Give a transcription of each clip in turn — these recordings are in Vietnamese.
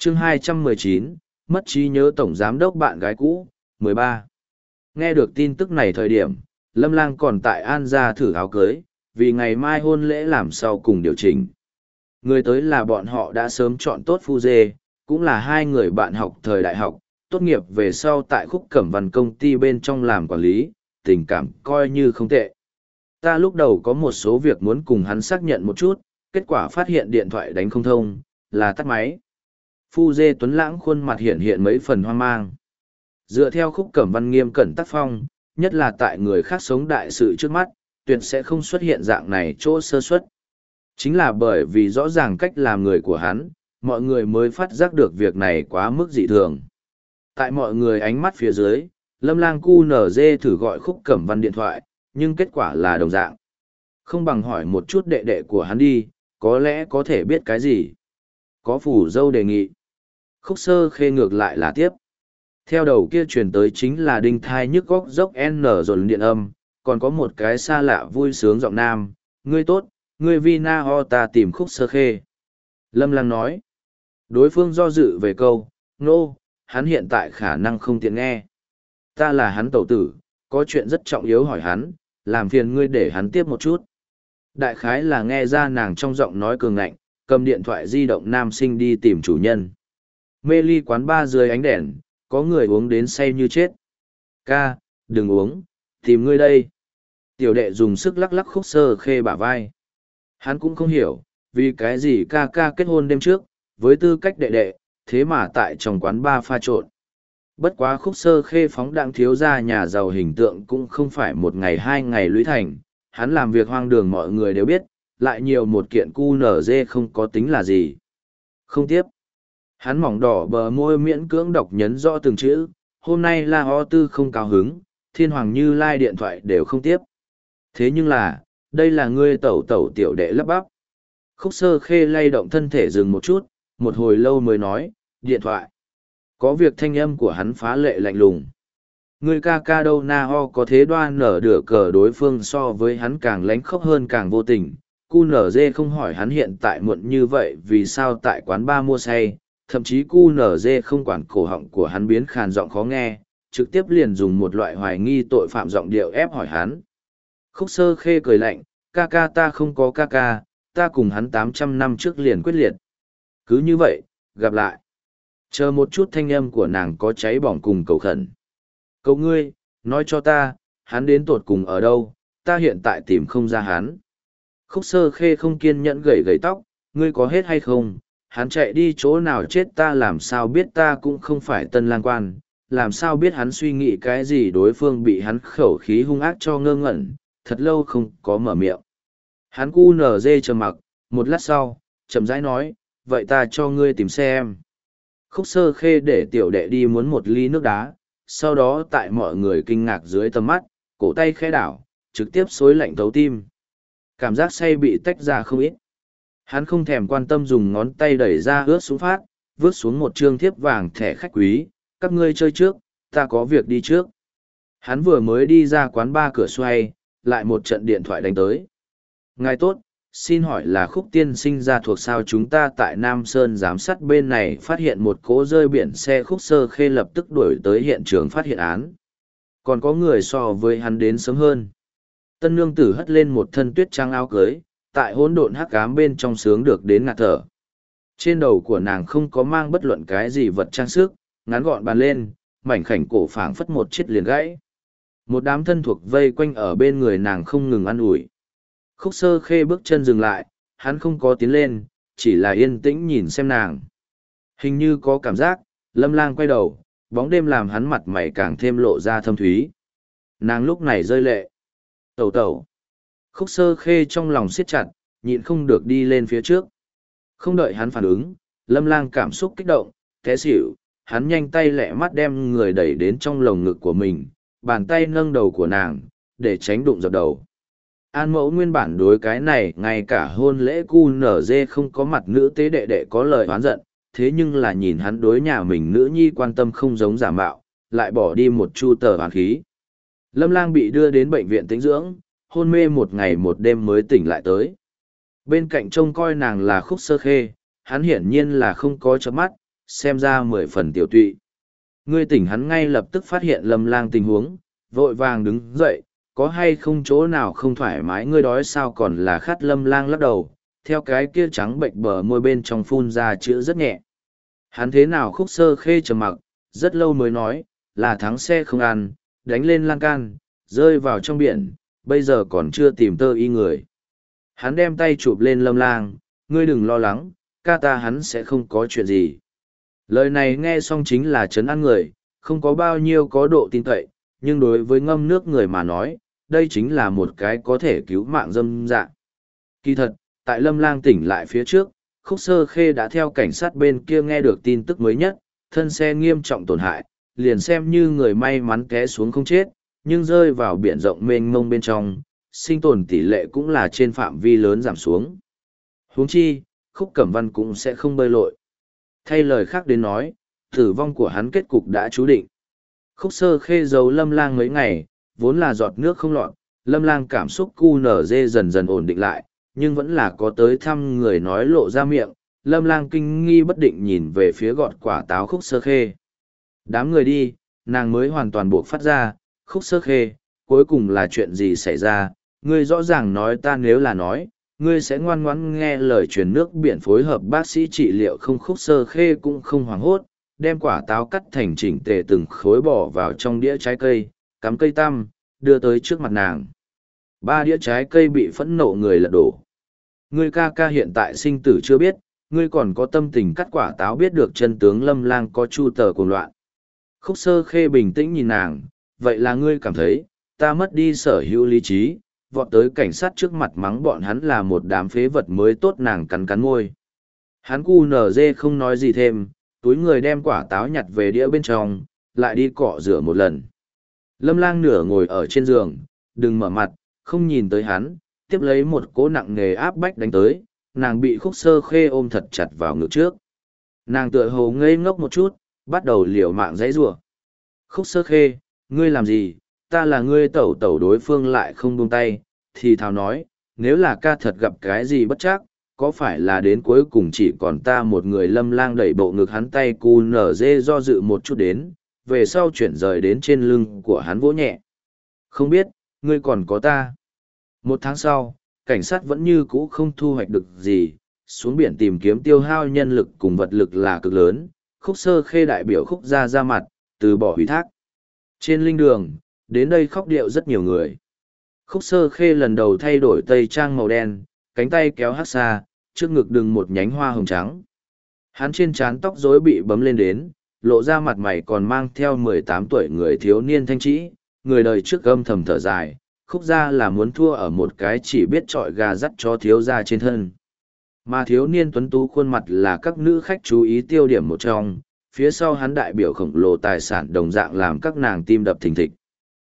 Chương 219, mất trí nhớ tổng giám đốc bạn gái cũ, 13. Nghe được tin tức này thời điểm, Lâm Lang còn tại An gia thử áo cưới, vì ngày mai hôn lễ làm sau cùng điều chỉnh. Người tới là bọn họ đã sớm chọn tốt phu dê, cũng là hai người bạn học thời đại học, tốt nghiệp về sau tại Khúc Cẩm Văn công ty bên trong làm quản lý, tình cảm coi như không tệ. Ta lúc đầu có một số việc muốn cùng hắn xác nhận một chút, kết quả phát hiện điện thoại đánh không thông, là tắt máy. Phu dê tuấn lãng khuôn mặt hiện hiện mấy phần hoang mang. Dựa theo Khúc Cẩm Văn nghiêm cẩn tác phong, nhất là tại người khác sống đại sự trước mắt, tuyệt sẽ không xuất hiện dạng này chỗ sơ suất. Chính là bởi vì rõ ràng cách làm người của hắn, mọi người mới phát giác được việc này quá mức dị thường. Tại mọi người ánh mắt phía dưới, Lâm Lang QNZ thử gọi Khúc Cẩm Văn điện thoại, nhưng kết quả là đồng dạng. Không bằng hỏi một chút đệ đệ của hắn đi, có lẽ có thể biết cái gì. Có phủ dâu đề nghị. Khúc Sơ Khê ngược lại là tiếp. Theo đầu kia truyền tới chính là đinh thai nhức góc dốc N rồi điện âm, còn có một cái xa lạ vui sướng giọng nam, ngươi tốt, ngươi Vina ho ta tìm Khúc Sơ Khê. Lâm Lang nói. Đối phương do dự về câu, nô, hắn hiện tại khả năng không tiện nghe. Ta là hắn tẩu tử, có chuyện rất trọng yếu hỏi hắn, làm phiền ngươi để hắn tiếp một chút. Đại khái là nghe ra nàng trong giọng nói cường ngạnh, cầm điện thoại di động nam sinh đi tìm chủ nhân. Mê ly quán ba dưới ánh đèn, có người uống đến say như chết. Ca, đừng uống, tìm ngươi đây. Tiểu đệ dùng sức lắc lắc Khúc Sơ Khê bả vai. Hắn cũng không hiểu, vì cái gì ca ca kết hôn đêm trước, với tư cách đệ đệ, thế mà tại trong quán ba pha trộn. Bất quá Khúc Sơ Khê phóng đãng thiếu gia nhà giàu hình tượng cũng không phải một ngày hai ngày lũy thành, hắn làm việc hoang đường mọi người đều biết, lại nhiều một kiện cu nở dê không có tính là gì. Không tiếp. Hắn mỏng đỏ bờ môi miễn cưỡng đọc nhấn rõ từng chữ, hôm nay La Ho Tư không cao hứng, Thiên Hoàng Như Lai điện thoại đều không tiếp. Thế nhưng là, đây là ngươi tẩu tẩu tiểu đệ lắp bắp. Khúc Sơ Khê lay động thân thể dừng một chút, một hồi lâu mới nói, điện thoại. Có việc thanh âm của hắn phá lệ lạnh lùng. Người ca ca đâu na ho có thế đoan nở đửa cờ đối phương so với hắn càng lánh khóc hơn càng vô tình. Cu nở dê không hỏi hắn hiện tại muộn như vậy vì sao tại quán ba mua say, thậm chí cu nở dê không quản cổ họng của hắn biến khàn giọng khó nghe, trực tiếp liền dùng một loại hoài nghi tội phạm giọng điệu ép hỏi hắn. Khúc Sơ Khê cười lạnh, ca ca ta không có ca ca, ta cùng hắn 800 năm trước liền quyết liệt. Cứ như vậy, gặp lại. Chờ một chút thanh âm của nàng có cháy bỏng cùng cầu khẩn. Cậu ngươi, nói cho ta, hắn đến tột cùng ở đâu, ta hiện tại tìm không ra hắn. Khúc Sơ Khê không kiên nhẫn gẩy gẩy tóc, ngươi có hết hay không, hắn chạy đi chỗ nào chết ta làm sao biết ta cũng không phải tân lang quan, làm sao biết hắn suy nghĩ cái gì đối phương bị hắn khẩu khí hung ác cho ngơ ngẩn, thật lâu không có mở miệng. Hắn cu nở dê trầm mặc, một lát sau, chậm rãi nói, vậy ta cho ngươi tìm xem. Khúc Sơ Khê để tiểu đệ đi muốn một ly nước đá, sau đó tại mọi người kinh ngạc dưới tầm mắt, cổ tay khẽ đảo, trực tiếp xối lạnh thấu tim. Cảm giác say bị tách ra không ít. Hắn không thèm quan tâm dùng ngón tay đẩy ra ướt xuống phát, vứt xuống một trương thiếp vàng thẻ khách quý, các ngươi chơi trước, ta có việc đi trước. Hắn vừa mới đi ra quán ba cửa xoay, lại một trận điện thoại đánh tới. Ngài tốt, xin hỏi là Khúc tiên sinh ra thuộc sao chúng ta tại Nam Sơn giám sát bên này phát hiện một cỗ rơi biển xe. Khúc Sơ Khê lập tức đuổi tới hiện trường phát hiện án. Còn có người so với hắn đến sớm hơn. Tân nương tử hất lên một thân tuyết trắng áo cưới, tại hỗn độn hắc ám bên trong sướng được đến ngạt thở. Trên đầu của nàng không có mang bất luận cái gì vật trang sức, ngắn gọn bàn lên, mảnh khảnh cổ phảng phất một chiếc liền gãy. Một đám thân thuộc vây quanh ở bên người nàng không ngừng ăn ủi. Khúc Sơ Khê bước chân dừng lại, hắn không có tiến lên, chỉ là yên tĩnh nhìn xem nàng. Hình như có cảm giác, Lâm Lang quay đầu, bóng đêm làm hắn mặt mày càng thêm lộ ra thâm thúy. Nàng lúc này rơi lệ. Tẩu tẩu. Khúc Sơ Khê trong lòng siết chặt, nhịn không được đi lên phía trước. Không đợi hắn phản ứng, Lâm Lang cảm xúc kích động, té xỉu, hắn nhanh tay lẹ mắt đem người đẩy đến trong lồng ngực của mình, bàn tay nâng đầu của nàng, để tránh đụng dập đầu. An Mẫu nguyên bản đối cái này ngay cả hôn lễ cu nở dê không có mặt nữ tế đệ đệ có lời oán giận, thế nhưng là nhìn hắn đối nhà mình nữ nhi quan tâm không giống giả mạo, lại bỏ đi một chu tờ oán khí. Lâm Lang bị đưa đến bệnh viện tĩnh dưỡng, hôn mê một ngày một đêm mới tỉnh lại tới. Bên cạnh trông coi nàng là Khúc Sơ Khê, hắn hiển nhiên là không có chớp mắt, xem ra 10 phần tiểu tụy. Ngươi tỉnh hắn ngay lập tức phát hiện Lâm Lang tình huống, vội vàng đứng dậy, có hay không chỗ nào không thoải mái, ngươi đói sao còn là khát? Lâm Lang lắc đầu, theo cái kia trắng bệnh bờ môi bên trong phun ra chữ rất nhẹ. Hắn thế nào? Khúc Sơ Khê trầm mặc, rất lâu mới nói, là thắng xe không ăn, đánh lên lan can, rơi vào trong biển, bây giờ còn chưa tìm tơ y người. Hắn đem tay chụp lên Lâm Lang, ngươi đừng lo lắng, ca ta hắn sẽ không có chuyện gì. Lời này nghe xong chính là trấn an người, không có bao nhiêu có độ tin cậy, nhưng đối với ngâm nước người mà nói, đây chính là một cái có thể cứu mạng dâm dạng. Kỳ thật, tại Lâm Lang tỉnh lại phía trước, Khúc Sơ Khê đã theo cảnh sát bên kia nghe được tin tức mới nhất, thân xe nghiêm trọng tổn hại, liền xem như người may mắn té xuống không chết, nhưng rơi vào biển rộng mênh mông bên trong, sinh tồn tỷ lệ cũng là trên phạm vi lớn giảm xuống. Huống chi, Khúc Cẩm Văn cũng sẽ không bơi lội. Thay lời khác đến nói, tử vong của hắn kết cục đã chú định. Khúc Sơ Khê giấu Lâm Lang mấy ngày, vốn là giọt nước không lọt, Lâm Lang cảm xúc cu nở dê dần dần ổn định lại, nhưng vẫn là có tới thăm người nói lộ ra miệng. Lâm Lang kinh nghi bất định nhìn về phía gọt quả táo Khúc Sơ Khê. Đám người đi, nàng mới hoàn toàn buộc phát ra, Khúc Sơ Khê, cuối cùng là chuyện gì xảy ra, ngươi rõ ràng nói ta, nếu là nói, ngươi sẽ ngoan ngoãn nghe lời truyền nước biển phối hợp bác sĩ trị liệu không? Khúc Sơ Khê cũng không hoảng hốt, đem quả táo cắt thành chỉnh tề từng khối bỏ vào trong đĩa trái cây, cắm cây tăm, đưa tới trước mặt nàng. 3 đĩa trái cây bị phẫn nộ người lật đổ. Ngươi ca ca hiện tại sinh tử chưa biết, ngươi còn có tâm tình cắt quả táo? Biết được chân tướng, Lâm Lang có chu tờ cuồng loạn. Khúc Sơ Khê bình tĩnh nhìn nàng, vậy là ngươi cảm thấy, ta mất đi sở hữu lý trí, vọt tới cảnh sát trước mặt mắng bọn hắn là một đám phế vật mới tốt? Nàng cắn cắn môi. Hắn cu nở dê không nói gì thêm, túi người đem quả táo nhặt về đĩa bên trong, lại đi cọ rửa một lần. Lâm Lang nửa ngồi ở trên giường, đừng mở mặt, không nhìn tới hắn, tiếp lấy một cỗ nặng nề áp bách đánh tới, nàng bị Khúc Sơ Khê ôm thật chặt vào ngực trước. Nàng tựa hồ ngây ngốc một chút, bắt đầu liều mạng giãy giụa. Khúc Sơ Khê, ngươi làm gì? Ta là ngươi tẩu tẩu. Đối phương lại không buông tay, thì thào nói, nếu là ca thật gặp cái gì bất trắc, có phải là đến cuối cùng chỉ còn ta một người? Lâm Lang đẩy bộ ngực hắn, tay cu nở dê do dự một chút đến, về sau chuyển rời đến trên lưng của hắn vỗ nhẹ. Không biết, ngươi còn có ta. 1 tháng sau, cảnh sát vẫn như cũ không thu hoạch được gì, xuống biển tìm kiếm tiêu hao nhân lực cùng vật lực là cực lớn. Khúc Sơ Khê đại biểu Khúc gia ra mặt, từ bỏ ủy thác. Trên linh đường, đến đây khóc điệu rất nhiều người. Khúc Sơ Khê lần đầu thay đổi tây trang màu đen, cánh tay kéo hắc xa, trước ngực đừng một nhánh hoa hồng trắng. Hắn trên trán tóc rối bị bấm lên đến, lộ ra mặt mày còn mang theo 18 tuổi người thiếu niên thanh trĩ, người đời trước âm thầm thở dài, Khúc gia là muốn thua ở một cái chỉ biết trọi gà dắt chó thiếu gia trên thân. Mà thiếu niên tuấn tú khuôn mặt là các nữ khách chú ý tiêu điểm một trong, phía sau hắn đại biểu khổng lồ tài sản đồng dạng làm các nàng tim đập thình thịch.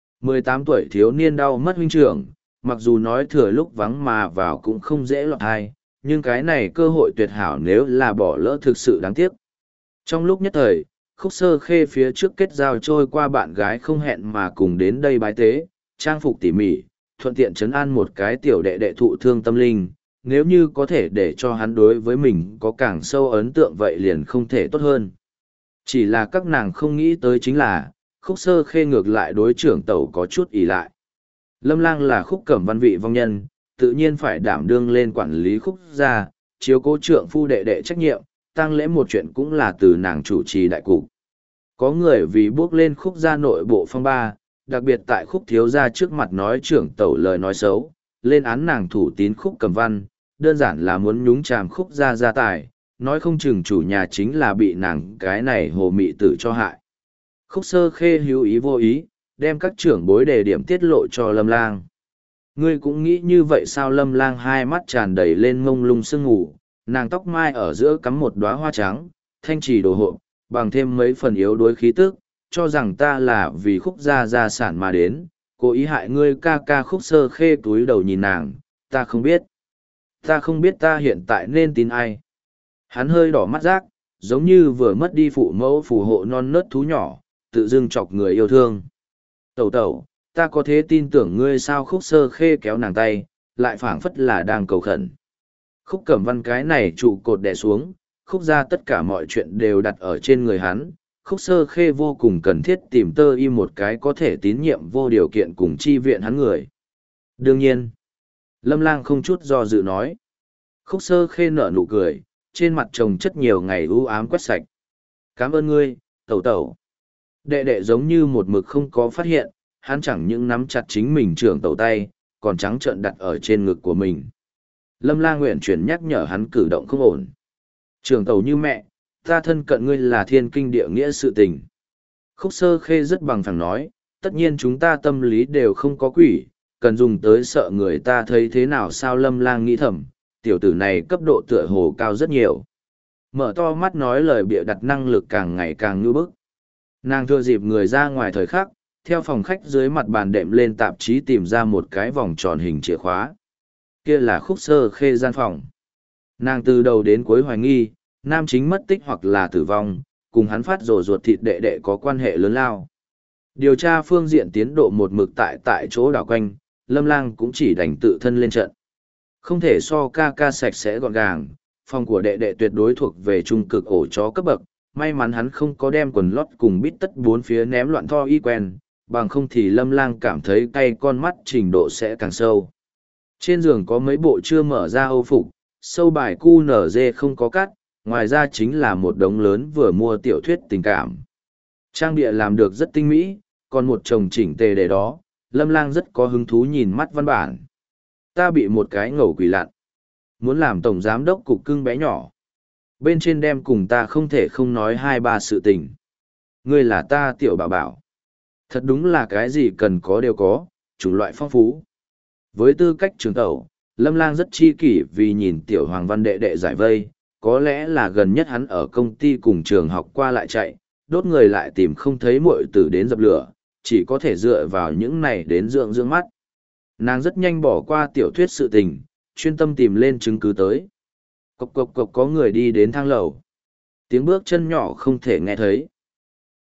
18 tuổi thiếu niên đau mất huynh trưởng, mặc dù nói thừa lúc vắng mà vào cũng không dễ lọt hay, nhưng cái này cơ hội tuyệt hảo, nếu là bỏ lỡ thực sự đáng tiếc. Trong lúc nhất thời, Khúc Sơ Khê phía trước kết giao trôi qua bạn gái không hẹn mà cùng đến đây bái tế, trang phục tỉ mỉ, thuận tiện trấn an một cái tiểu đệ đệ thụ thương tâm linh, nếu như có thể để cho hắn đối với mình có càng sâu ấn tượng vậy liền không thể tốt hơn. Chỉ là các nàng không nghĩ tới chính là, Khúc Sơ Khê ngược lại đối trưởng tẩu có chút ỷ lại. Lâm Lang là Khúc Cẩm Văn vị vong nhân, tự nhiên phải đảm đương lên quản lý Khúc gia, chiếu cố trượng phu đệ đệ trách nhiệm, tang lễ một chuyện cũng là từ nàng chủ trì đại cục. Có người vì bước lên Khúc gia nội bộ phong ba, đặc biệt tại Khúc thiếu gia trước mặt nói trưởng tẩu lời nói xấu, lên án nàng thủ tín Khúc Cẩm Văn, đơn giản là muốn nhúng chàm Khúc gia gia tài, nói không chừng chủ nhà chính là bị nàng cái này hồ mị tử cho hại. Khúc Sơ Khê hữu ý vô ý, đem các trưởng bối đề điểm tiết lộ cho Lâm Lang. Ngươi cũng nghĩ như vậy sao? Lâm Lang hai mắt tràn đầy lên mông lung sương ngủ, nàng tóc mai ở giữa cắm một đóa hoa trắng, thanh trì đồ hộ, bằng thêm mấy phần yếu đuối khí tức, cho rằng ta là vì Khúc gia gia sản mà đến, cố ý hại ngươi ca ca. Khúc Sơ Khê túi đầu nhìn nàng, ta không biết. Ta không biết ta hiện tại nên tin ai. Hắn hơi đỏ mắt rác, giống như vừa mất đi phụ mẫu phù hộ non nớt thú nhỏ, tự dưng chọc người yêu thương. Tẩu tẩu, ta có thế tin tưởng ngươi sao? Khúc Sơ Khê kéo nàng tay, lại phảng phất là đang cầu khẩn. Khúc Cẩm Văn cái này trụ cột đè xuống, Khúc ra tất cả mọi chuyện đều đặt ở trên người hắn. Khúc Sơ Khê vô cùng cần thiết tìm Tơ Y một cái có thể tín nhiệm vô điều kiện cùng chi viện hắn người. Đương nhiên, Lâm Lang không chút do dự nói. Khúc Sơ Khê nở nụ cười, trên mặt chồng chất nhiều ngày u ám quét sạch. Cảm ơn ngươi, tẩu tẩu. Đệ đệ giống như một mực không có phát hiện, hắn chẳng những nắm chặt chính mình trưởng tẩu tay, còn trắng trợn đặt ở trên ngực của mình. Lâm Lang nguyện chuyển nhắc nhở hắn cử động không ổn. Trưởng tẩu như mẹ, ta thân cận ngươi là thiên kinh địa nghĩa sự tình. Khúc Sơ Khê rất bằng phẳng nói, tất nhiên chúng ta tâm lý đều không có quỷ, cần dùng tới sợ người ta thấy thế nào sao. Lâm Lang nghĩ thầm, tiểu tử này cấp độ tựa hồ cao rất nhiều. Mở to mắt nói lời bịa đặt năng lực càng ngày càng ngư bức. Nàng thừa dịp người ra ngoài thời khắc, theo phòng khách dưới mặt bàn đệm lên tạp chí tìm ra một cái vòng tròn hình chìa khóa. Kia là Khúc Sơ Khê gian phòng. Nàng từ đầu đến cuối hoài nghi, nam chính mất tích hoặc là tử vong, cùng hắn phát rồ ruột thịt đệ đệ có quan hệ lớn lao. Điều tra phương diện tiến độ một mực tại chỗ đảo quanh, Lâm Lang cũng chỉ đành tự thân lên trận. Không thể so ca ca sạch sẽ gọn gàng, phòng của đệ đệ tuyệt đối thuộc về trung cực ổ chó cấp bậc, may mắn hắn không có đem quần lót cùng bít tất bốn phía ném loạn tho y quen, bằng không thì Lâm Lang cảm thấy cay con mắt trình độ sẽ càng sâu. Trên giường có mấy bộ chưa mở ra âu phục, sâu bài QNZ không có cắt, ngoài ra chính là một đống lớn vừa mua tiểu thuyết tình cảm. Trang địa làm được rất tinh mỹ, còn một chồng chỉnh tề để đó, Lâm Lang rất có hứng thú nhìn mắt văn bản. Ta bị một cái ngầu quỷ lặn. Muốn làm tổng giám đốc cục cưng bé nhỏ. Bên trên đem cùng ta không thể không nói hai ba sự tình. Ngươi là ta tiểu bảo bảo. Thật đúng là cái gì cần có đều có, chủng loại phong phú. Với tư cách trường tẩu, Lâm Lang rất chi kỷ vì nhìn tiểu hoàng văn đệ đệ giải vây, có lẽ là gần nhất hắn ở công ty cùng trường học qua lại chạy, đốt người lại tìm không thấy muội tử đến dập lửa, chỉ có thể dựa vào những này đến dưỡng mắt. Nàng rất nhanh bỏ qua tiểu thuyết sự tình, chuyên tâm tìm lên chứng cứ tới. Cộc cộc cộc có người đi đến thang lầu. Tiếng bước chân nhỏ không thể nghe thấy.